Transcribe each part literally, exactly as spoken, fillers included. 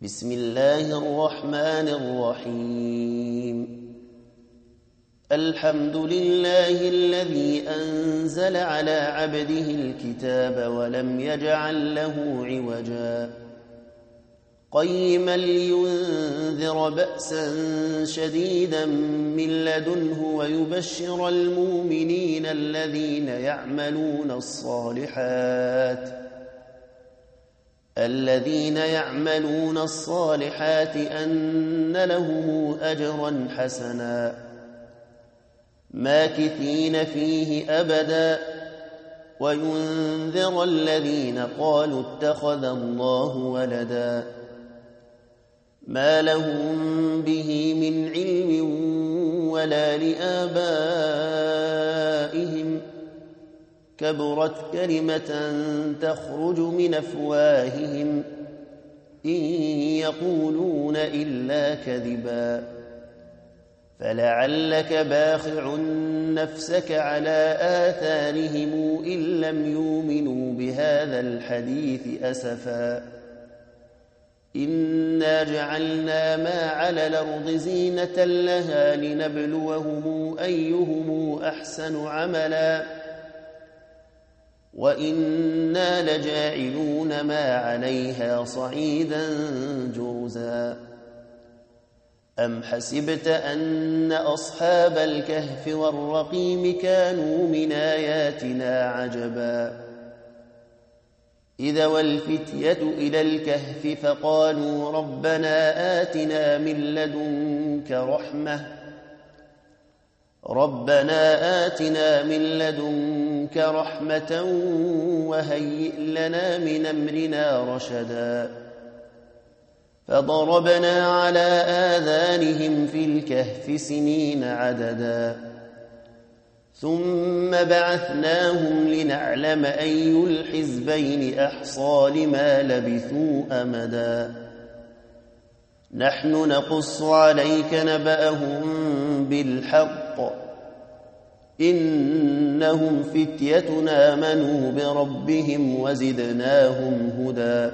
بسم الله الرحمن الرحيم الحمد لله الذي أنزل على عبده الكتاب ولم يجعل له عوجا قيما لينذر بأسا شديدا من لدنه ويبشر المؤمنين الذين يعملون الصالحات الذين يعملون الصالحات أن لهم أجرا حسنا ماكثين فيه أبدا وينذر الذين قالوا اتخذ الله ولدا ما لهم به من علم ولا لآبائهم كبرت كلمة تخرج من أفواههم إن يقولون إلا كذبا فلعلك باخع نفسك على آثارهم إن لم يؤمنوا بهذا الحديث أسفا إنا جعلنا ما على الأرض زينة لها لنبلوهم أيهم أحسن عملا وإنا لجاعلون ما عليها صعيدا جرزا أم حسبت أن أصحاب الكهف والرقيم كانوا من آياتنا عجبا إذا والفتية إلى الكهف فقالوا ربنا آتنا من لدنك رحمة ربنا آتنا من لدنك رحمة وهيئ لنا من أمرنا رشدا فضربنا على آذانهم في الكهف سنين عددا ثم بعثناهم لنعلم أي الحزبين أحصى لما لبثوا أمدا نحن نقص عليك نبأهم بالحق إنهم فتية آمنوا بربهم وزدناهم هدى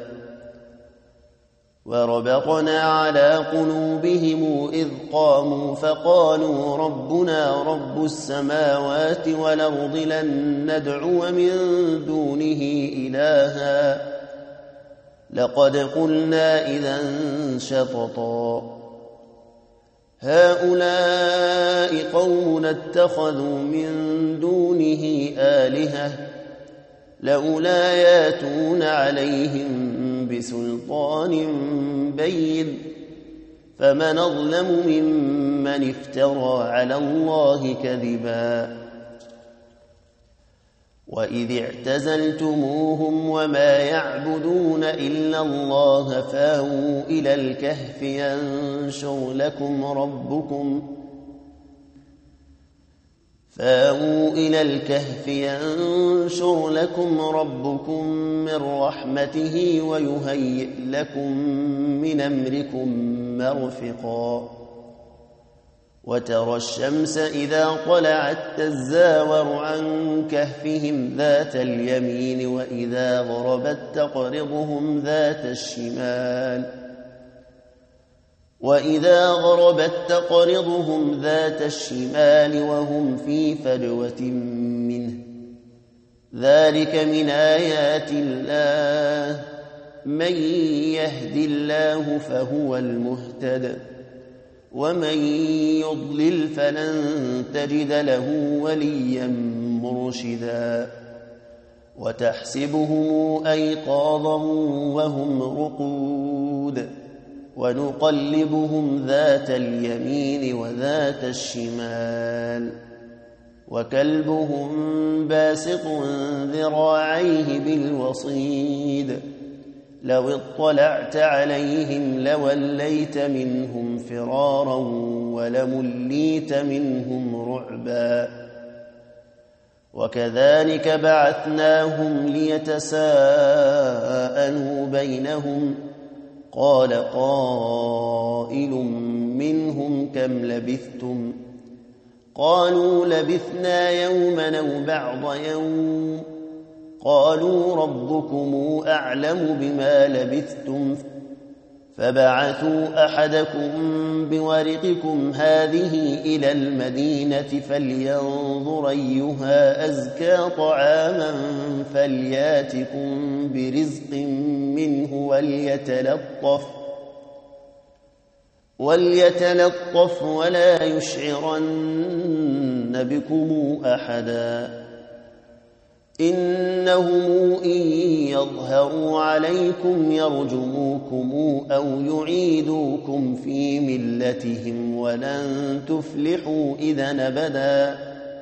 وربطنا على قلوبهم إذ قاموا فقالوا ربنا رب السماوات والأرض لن ندعو من دونه إلها لقد قلنا إذا شططا هؤلاء قومنا اتخذوا من دونه آلهة لولا ياتون عليهم بسلطان بين فمن أظلم ممن افترى على الله كذبا وإذ اعتزلتموهم وما يعبدون إلا الله فاووا إلى الكهف ينشر لكم ربكم فاووا إلى الكهف ينشر لكم ربكم من رحمته ويهيئ لكم من أمركم مرفقا وترى الشمس إذا طلعت تزاور عن كهفهم ذات اليمين وإذا غربت تقرضهم ذات الشمال وإذا غربت تقرضهم ذات الشمال وهم في فجوة منه ذلك من آيات الله من يهد الله فهو المهتد ومن يضلل فلن تجد له وليا مرشدا وتحسبهم أيقاظا وهم رقود ونقلبهم ذات اليمين وذات الشمال وكلبهم باسط ذراعيه بالوصيد لو اطلعت عليهم لوليت منهم فرارا ولمليت منهم رعبا وكذلك بعثناهم ليتساءلوا بينهم قال قائل منهم كم لبثتم قالوا لبثنا يوما أو بعض يوم قالوا ربكم أعلم بما لبثتم فبعثوا أحدكم بورقكم هذه إلى المدينة فلينظر أيها أزكى طعاما فلياتكم برزق منه وليتلطف وليتلطف ولا يشعرن بكم أحدا إنهم إن يظهروا عليكم يرجموكم أو يعيدوكم في ملتهم ولن تفلحوا إذا أبدا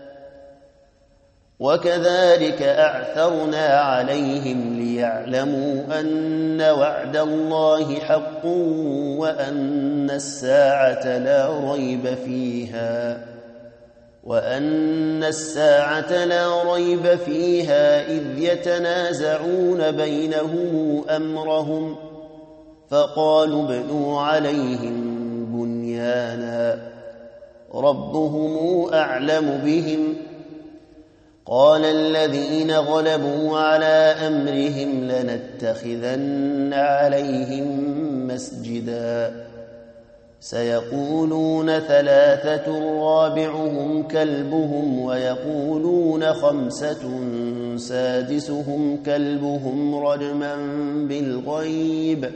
وكذلك أعثرنا عليهم ليعلموا أن وعد الله حق وأن الساعة لا ريب فيها وأن الساعة لا ريب فيها إذ يتنازعون بينهم أمرهم فقالوا ابنوا عليهم بنيانا ربهم أعلم بهم قال الذين غلبوا على أمرهم لنتخذن عليهم مسجدا سيقولون ثلاثة رابعهم كلبهم ويقولون خمسة سادسهم كلبهم رجما بالغيب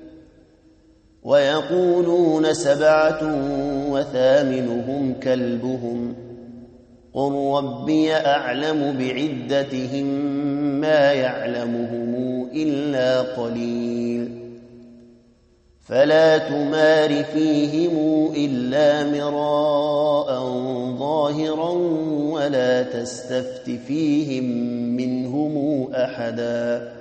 ويقولون سبعة وثامنهم كلبهم قل ربي أعلم بعدتهم ما يعلمهم إلا قليل فلا تمار فيهم إلا مراء ظاهرا ولا تستفت فيهم منهم أحدا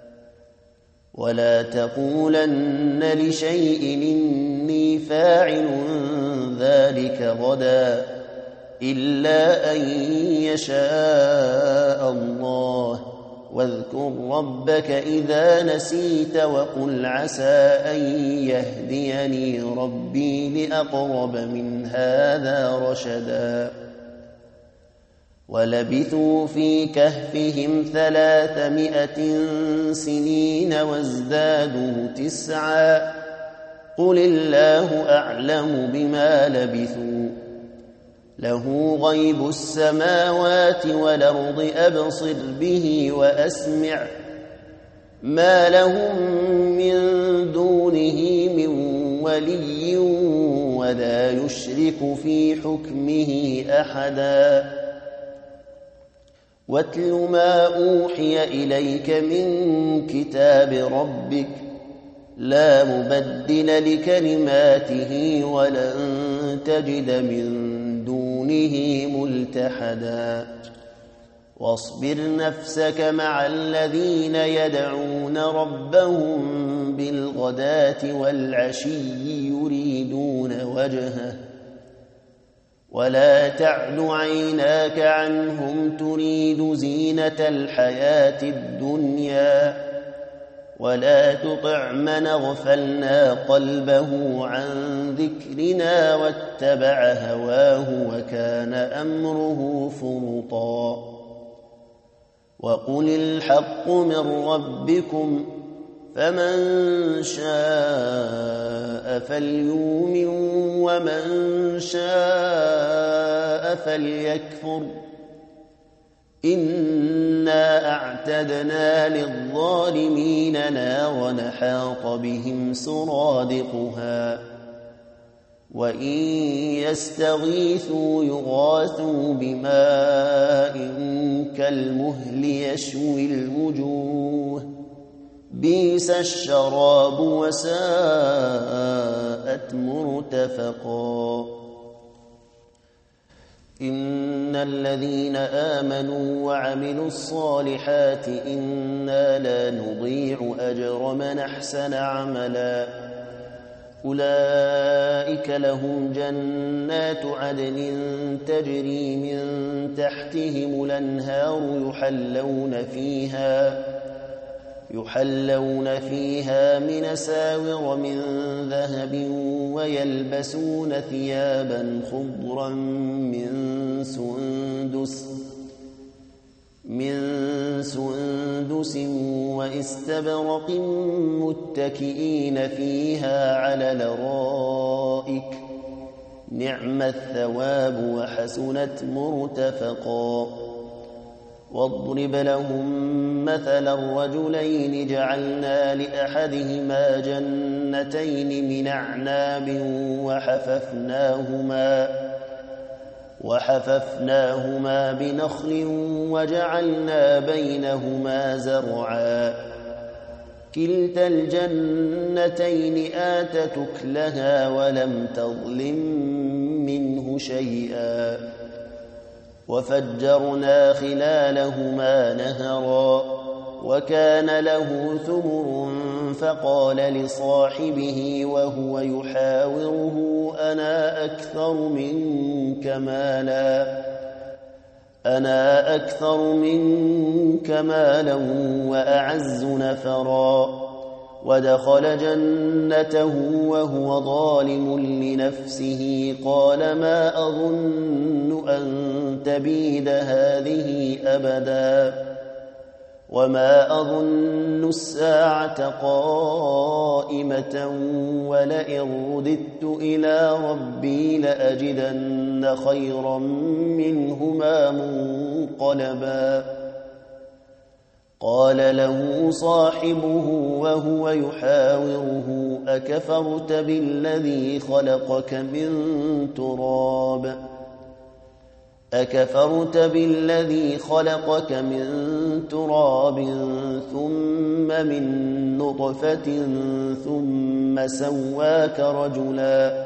ولا تقولن لشيء إني فاعل ذلك غدا إلا أن يشاء الله واذكر ربك إذا نسيت وقل عسى أن يهديني ربي لأقرب من هذا رشدا ولبثوا في كهفهم ثلاثمائة سنين وازدادوا تسعا قل الله أعلم بما لبثوا له غيب السماوات والأرض أبصر به وأسمع ما لهم من دونه من ولي ولا يشرك في حكمه أحدا واتل ما أوحي إليك من كتاب ربك لا مبدل لكلماته ولن تجد من دونه ملتحدا واصبر نفسك مع الذين يدعون ربهم بالغداة والعشي يريدون وجهه ولا تعد عيناك عنهم تريد زينة الحياة الدنيا ولا تطع من اغفلنا قلبه عن ذكرنا واتبع هواه وكان أمره فرطا وقل الحق من ربكم فمن شاء فليؤمن ومن شاء فليكفر إنا أعتدنا للظالمين نارا حاط بهم سرادقها وإن يستغيثوا يغاثوا بماء كالمهل يشوي الوجوه بئس الشراب وساءت مرتفقا إن الذين آمنوا وعملوا الصالحات إنا لا نضيع أجر من أحسن عملا أولئك لهم جنات عدن تجري من تحتهم الأنهار يحلون فيها يحلون فيها من أساور من ذهب ويلبسون ثيابا خضرا من سندس من سندس واستبرق متكئين فيها على الارائك نعم الثواب وحسنت مرتفقا واضرب لهم مثل الرجلين جعلنا لأحدهما جنتين من أعناب وحففناهما وحففناهما بنخل وجعلنا بينهما زرعا كلتا الجنتين آتت أكلها ولم تظلم منه شيئا وفجرنا خلالهما نهرا وكان له ثمر فقال لصاحبه وهو يحاوره أنا أكثر منك مالا أنا أكثر منك مالا وأعز نفرا ودخل جنته وهو ظالم لنفسه قال ما أظن أن تبيد هذه أبدا وما أظن الساعة قائمة ولئن رددت إلى ربي لأجدن خيرا منهما منقلبا قال له صاحبه وهو يحاوره أكفرت بالذي خلقك من تراب أكفرت بالذي خلقك من تراب ثم من نطفة ثم سواك رجلا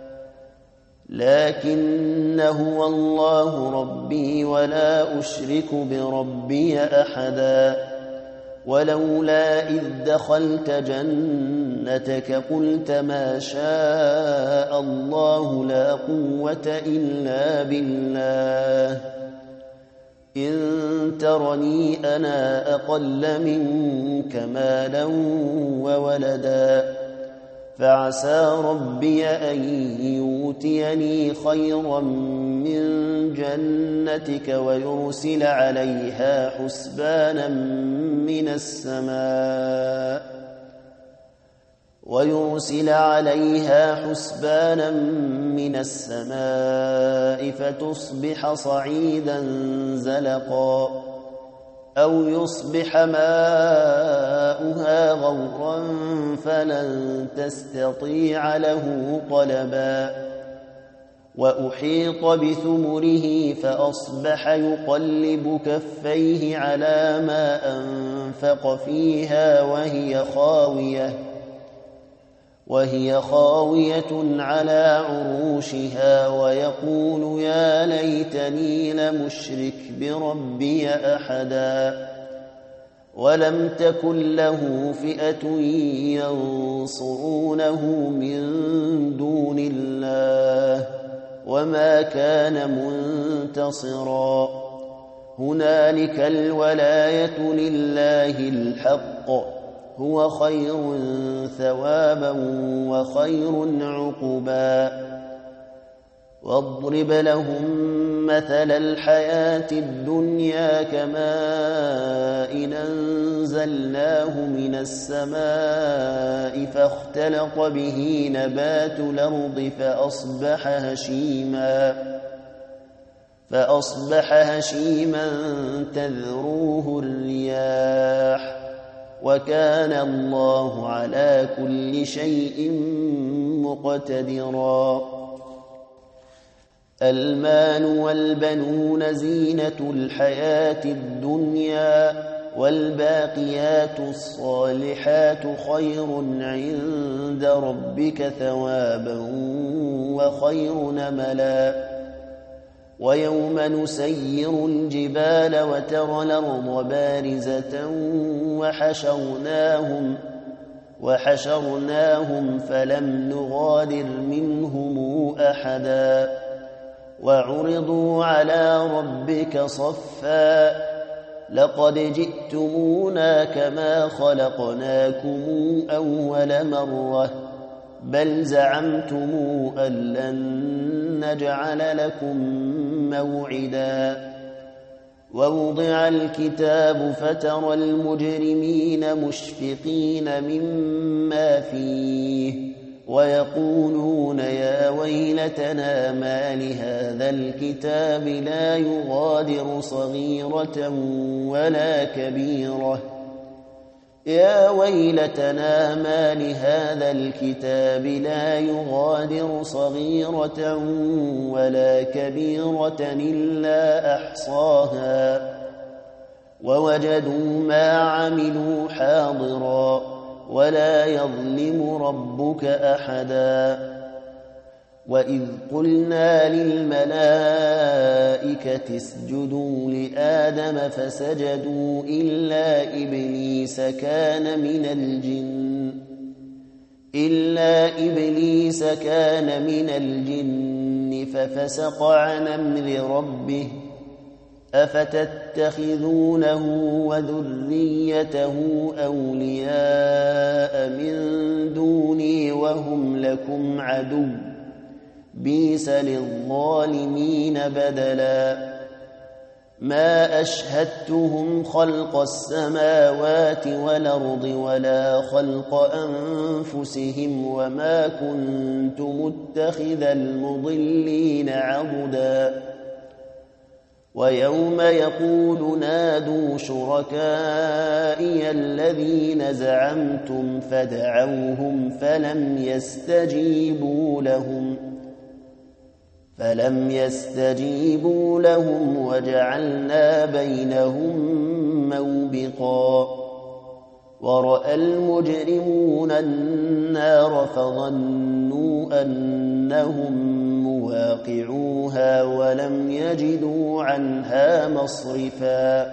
لكن هو الله ربي ولا أشرك بربي أحدا ولولا إذ دخلت جنتك قلت ما شاء الله لا قوة إلا بالله إن ترني أنا أقل منك مالا وولدا فعسى ربي أن يؤتيني خيرا من جنتك ويرسل عليها حسبانا من السماء ويرسل عليها حسبانا من السماء فتصبح صعيدا زلقا أو يصبح ماؤها غورا فلن تستطيع له طلبا وأحيط بثمره فأصبح يقلب كفيه على ما أنفق فيها وهي خاوية وهي خاوية على عروشها ويقول يا ليتني لمشرك بربي أحدا ولم تكن له فئة ينصرونه من دون الله وما كان منتصرا هنالك الولاية لله الحق هو خير ثوابا وخير عقبا واضرب لهم مثل الحياة الدنيا كماء أنزلناه من السماء فاختلط به نبات الأرض فأصبح هشيما فأصبح هشيما تذروه الرياح وكان الله على كل شيء مقتدرا المال والبنون زينة الحياة الدنيا والباقيات الصالحات خير عند ربك ثوابا وخير نملا ويوم نسير الجبال وترى الأرض بارزة وحشرناهم وحشرناهم فلم نغادر منهم أحدا وعرضوا على ربك صفا لقد جئتمونا كما خلقناكم أول مرة بل زعمتم أن لن نجعل لكم موعدا ووضع الكتاب فترى المجرمين مشفقين مما فيه ويقولون يا ويلتنا ما لهذا الكتاب لا يغادر صغيرة ولا كبيرة يا ويلتنا ما لهذا الكتاب لا يغادر صغيرة ولا كبيرة إلا أحصاها ووجدوا ما عملوا حاضرا ولا يظلم ربك أحدا وإذ قلنا للملائكة اسجدوا لآدم فسجدوا إلا إبليس كان من الجن إلا إبليس كان من الجن ففسق عن أمر ربه أفتتخذونه وذريته أولياء من دوني وهم لكم عدو بئس للظالمين بدلا ما أشهدتهم خلق السماوات والأرض ولا خلق أنفسهم وما كنت متخذ المضلين عضدا ويوم يقول نادوا شركائي الذين زعمتم فدعوهم فلم يستجيبوا لهم فلم يستجيبوا لهم وجعلنا بينهم موبقا ورأى المجرمون النار فظنوا أنهم مواقعوها ولم يجدوا عنها مصرفا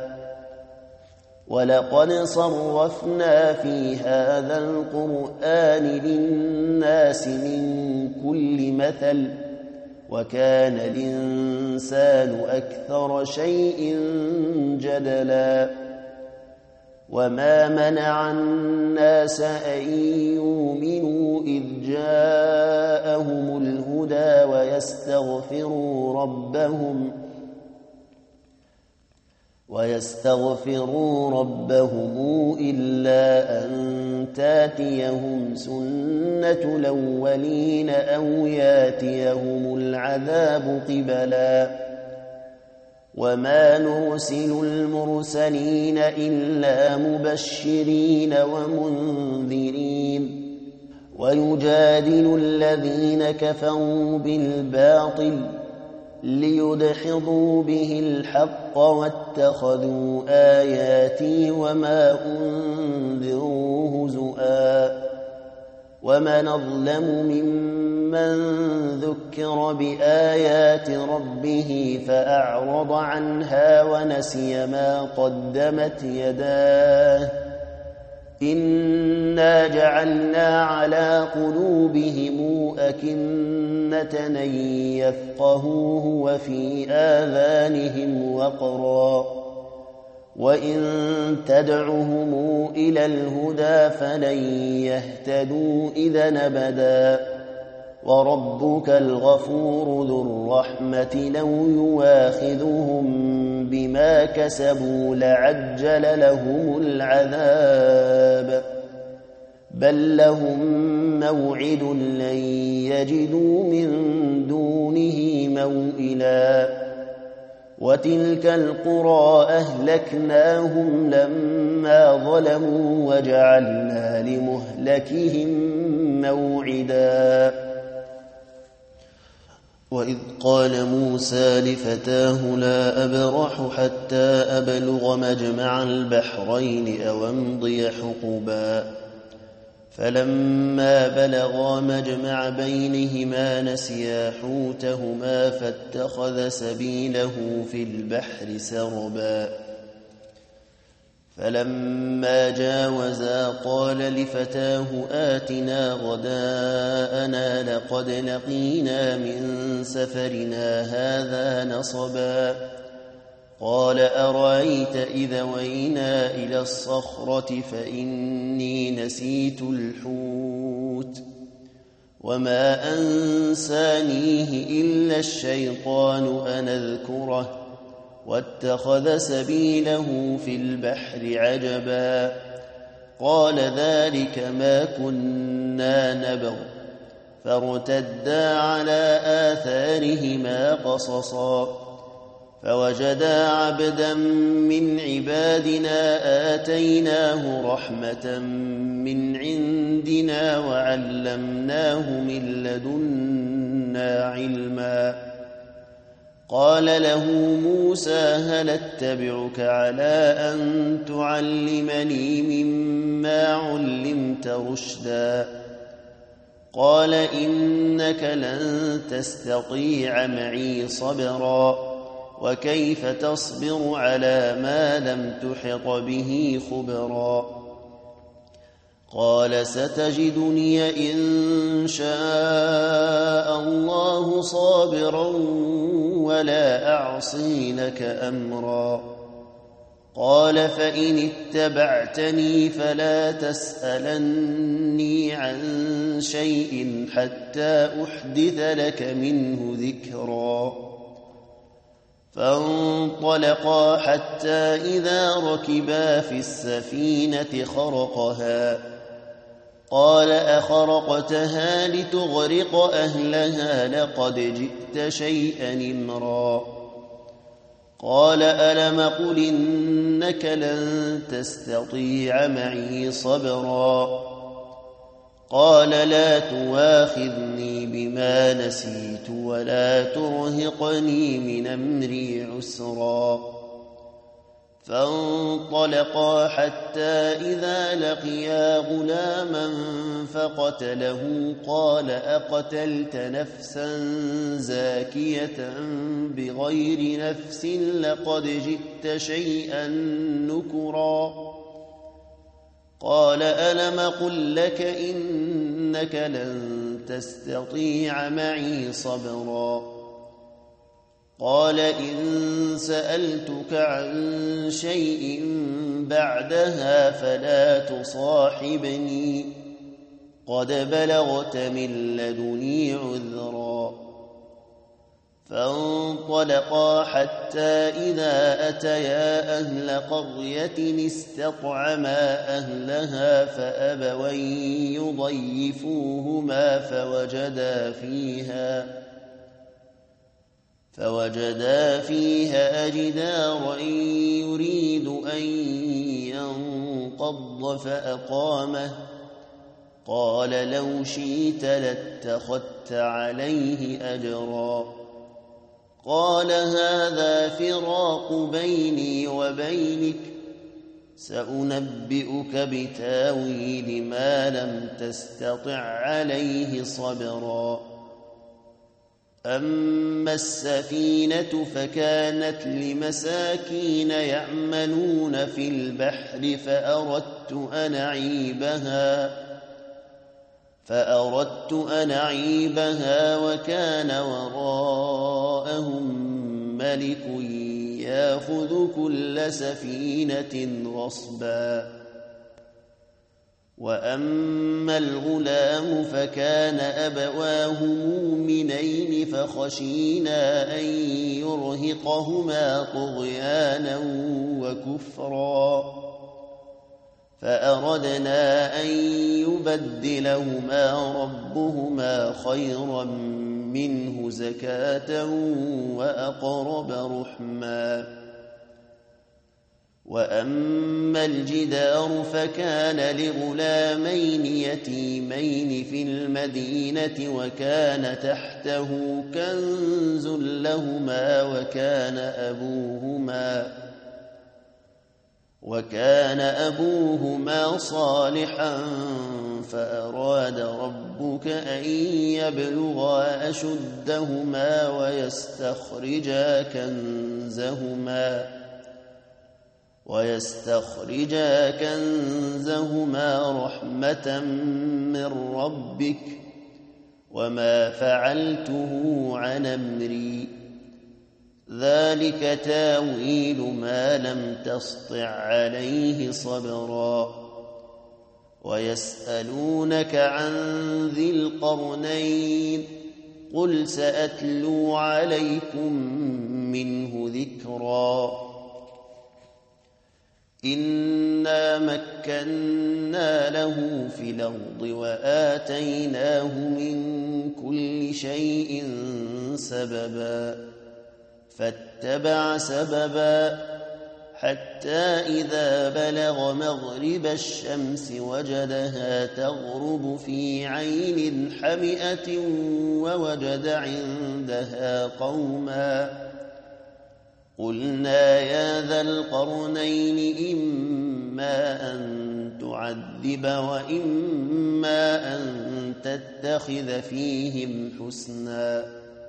ولقد صرفنا في هذا القرآن للناس من كل مثل وكان الإنسان أكثر شيء جدلا وما منع الناس أن يؤمنوا إذ جاءهم الهدى ويستغفروا ربهم ويستغفروا ربهم إلا أن تاتيهم سنة الأولين أو ياتيهم العذاب قبلا وما نرسل المرسلين إلا مبشرين ومنذرين ويجادل الذين كفروا بالباطل ليدحضوا به الحق واتخذوا آياتي وما أنذروا هزؤا ومن أظلم ممن ذكر بآيات ربه فأعرض عنها ونسي ما قدمت يداه إنا جعلنا على قلوبهم أكنة أن يفقهوه وفي آذانهم وقرا وإن تدعهم إلى الهدى فلن يهتدوا إذا أبدا وربك الغفور ذو الرحمة لو يواخذهم بما كسبوا لعجل لهم العذاب بل لهم موعد لن يجدوا من دونه موئلا وتلك القرى أهلكناهم لما ظلموا وجعلنا لمهلكهم موعدا وإذ قال موسى لفتاه لا أبرح حتى أبلغ مجمع البحرين أو أمضي حقبا فلما بلغا مجمع بينهما نسيا حوتهما فاتخذ سبيله في البحر سربا فلما جاوزا قال لفتاه آتنا غداءنا لقد لقينا من سفرنا هذا نصبا قال أرأيت إذا وينا إلى الصخرة فإني نسيت الحوت وما أنسانيه إلا الشيطان أن أذكره واتخذ سبيله في البحر عجبا قال ذلك ما كنا نبغ فارتدا على آثارهما قصصا فوجدا عبدا من عبادنا آتيناه رحمة من عندنا وعلمناه من لدنا علما قال له موسى هل اتبعك على أن تعلمني مما علمت رشدا قال إنك لن تستطيع معي صبرا وكيف تصبر على ما لم تحط به خبرا قال ستجدني إن شاء الله صابرا ولا أعصي لك أمرا قال فإن اتبعتني فلا تسألني عن شيء حتى أحدث لك منه ذكرا فانطلقا حتى إذا ركبا في السفينة خرقها قال أخرقتها لتغرق أهلها لقد جئت شيئا إمرا قال ألم قل إنك لن تستطيع معي صبرا قال لا تواخذني بما نسيت ولا ترهقني من أمري عسرا فانطلقا حتى إذا لقيا غلاما فقتله قال أقتلت نفسا زاكية بغير نفس لقد جئت شيئا نكرا قال ألم قل لك إنك لن تستطيع معي صبرا قال إن سألتك عن شيء بعدها فلا تصاحبني قد بلغت من لدني عذرا فانطلقا حتى إذا أتيا أهل قرية استطعما أهلها فأبوا أن يضيفوهما فوجدا فيها فوجدا فيها جدارا يريد أن ينقض فأقامه قال لو شئت لاتخذت عليه أجرا قال هذا فراق بيني وبينك سأنبئك بتاويل ما لم تستطع عليه صبرا أما السفينة فكانت لمساكين يعملون في البحر فأردت أن أعيبها فأردت أن أعيبها وكان وراءهم ملك يأخذ كل سفينة غصبا وأما الغلام فكان أبواه مؤمنين فخشينا أن يرهقهما طغيانا وكفرا فأردنا أن يبدلهما ربهما خيرا منه زكاة وأقرب رحما وأما الجدار فكان لغلامين يتيمين في المدينة وكان تحته كنز لهما وكان أبوهما وكان أبوهما صالحا فأراد ربك أن يبلغا أشدهما ويستخرجا كنزهما ويستخرجا كنزهما رحمة من ربك وما فعلته عن أمري ذلك تاويل ما لم تسطع عليه صبرا ويسألونك عن ذي القرنين قل سأتلو عليكم منه ذكرا إنا مكنا له في الأرض وآتيناه من كل شيء سببا فاتبع سببا حتى إذا بلغ مغرب الشمس وجدها تغرب في عين حمئة ووجد عندها قوما قلنا يا ذا القرنين إما أن تعذب وإما أن تتخذ فيهم حسنا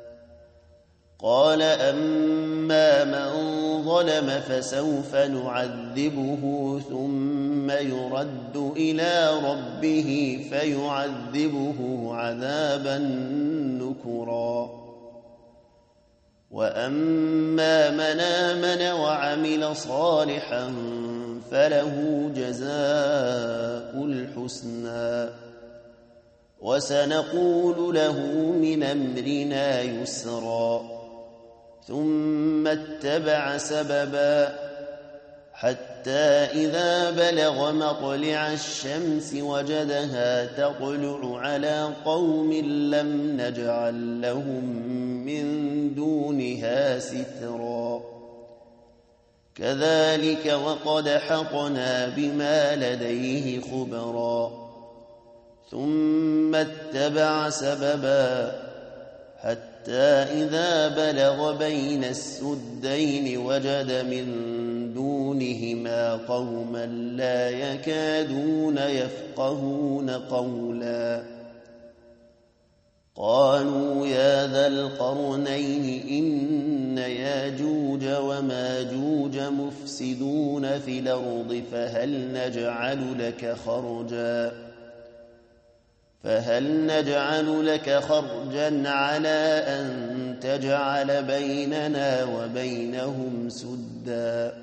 قال أما من ظلم فسوف نعذبه ثم يرد إلى ربه فيعذبه عذابا نكرا وأما من آمن وعمل صالحا فله جزاء الحسنى وسنقول له من أمرنا يسرا ثم اتبع سببا حتى إذا بلغ مطلع الشمس وجدها تطلع على قوم لم نجعل لهم من دونها سترا كذلك وقد حطنا بما لديه خبرا ثم اتبع سببا حتى إذا بلغ بين السدين وجد من دونهما قوما لا يكادون يفقهون قولا قالوا يا ذا القرنين إن ياجوج وماجوج مفسدون في الأرض فهل نجعل لك خرجا فهل نجعل لك خرجا على أن تجعل بيننا وبينهم سدا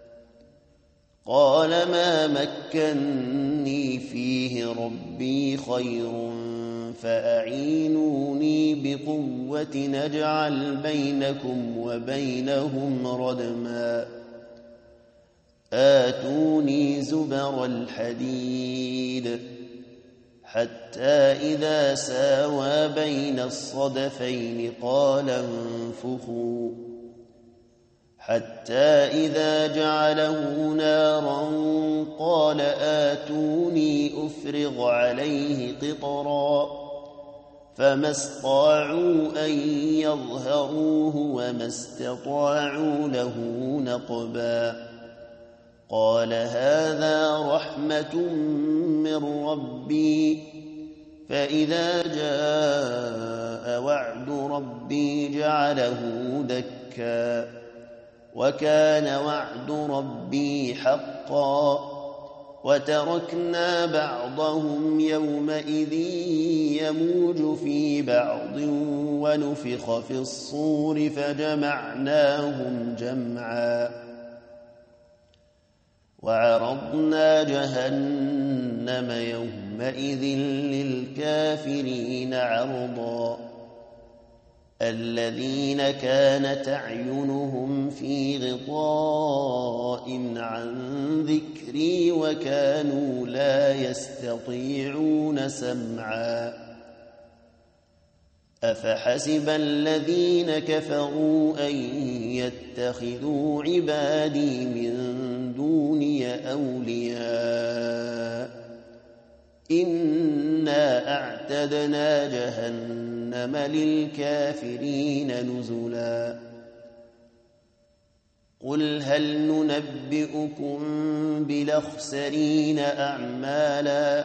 قال ما مكني فيه ربي خير فأعينوني بقوة نجعل بينكم وبينهم ردما آتوني زبر الحديد حتى إذا ساوى بين الصدفين قال انفخوا حتى إذا جعله نارا قال آتوني أفرغ عليه قطرا فما استطاعوا أن يظهروه وما استطاعوا له نقبا قال هذا رحمة من ربي فإذا جاء وعد ربي جعله دكا وكان وعد ربي حقا وتركنا بعضهم يومئذ يموج في بعض ونفخ في الصور فجمعناهم جمعا وعرضنا جهنم يومئذ للكافرين عرضا الذين كانت أعينهم في غطاء عن ذكري وكانوا لا يستطيعون سمعا أفحسب الذين كفروا أن يتخذوا عبادي من دوني أولياء إنا أعتدنا جهنم للكافرين نزلا قل هل ننبئكم بالأخسرين أعمالا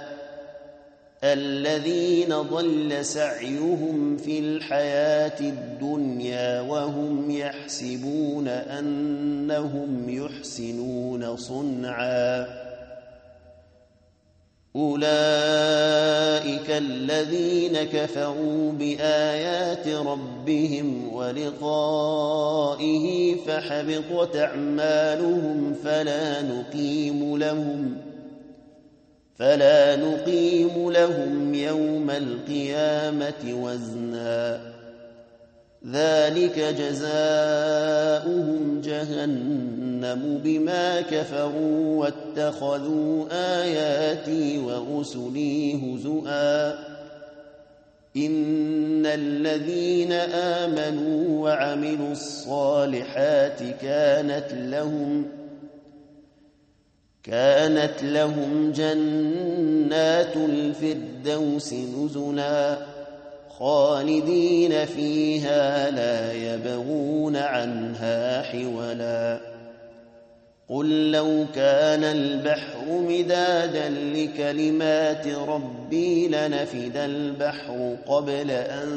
الذين ضل سعيهم في الحياة الدنيا وهم يحسبون أنهم يحسنون صنعا أولئك الذين كفروا بآيات ربهم ولقائه فحبطت أعمالهم فلا نقيم لهم فلا نقيم لهم يوم القيامة وزنا ذلك جزاؤهم جهنم بما كفروا واتخذوا آياتي ورسلي هزؤا إن الذين آمنوا وعملوا الصالحات كانت لهم كانت لهم جنات الفردوس نزلا خالدين فيها لا يبغون عنها حولا قل لو كان البحر مدادا لكلمات ربي لنفد البحر قبل أن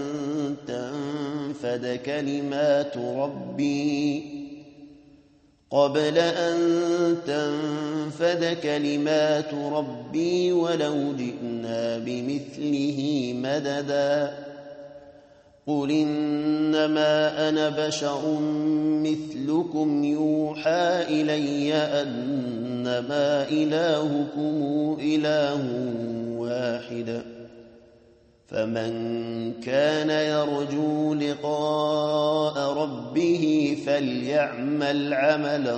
تنفد كلمات ربي قبل أن تنفد كلمات ربي ولو جئنا بمثله مددا قل إنما أنا بشر مثلكم يوحى إلي أنما إلهكم إله واحد فمن كان يرجو لقاء ربه فليعمل عملا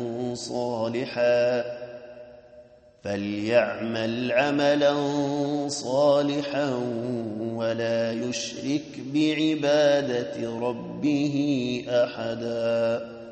صالحا فليعمل عملا صالحا ولا يشرك بعبادة ربه أحدا.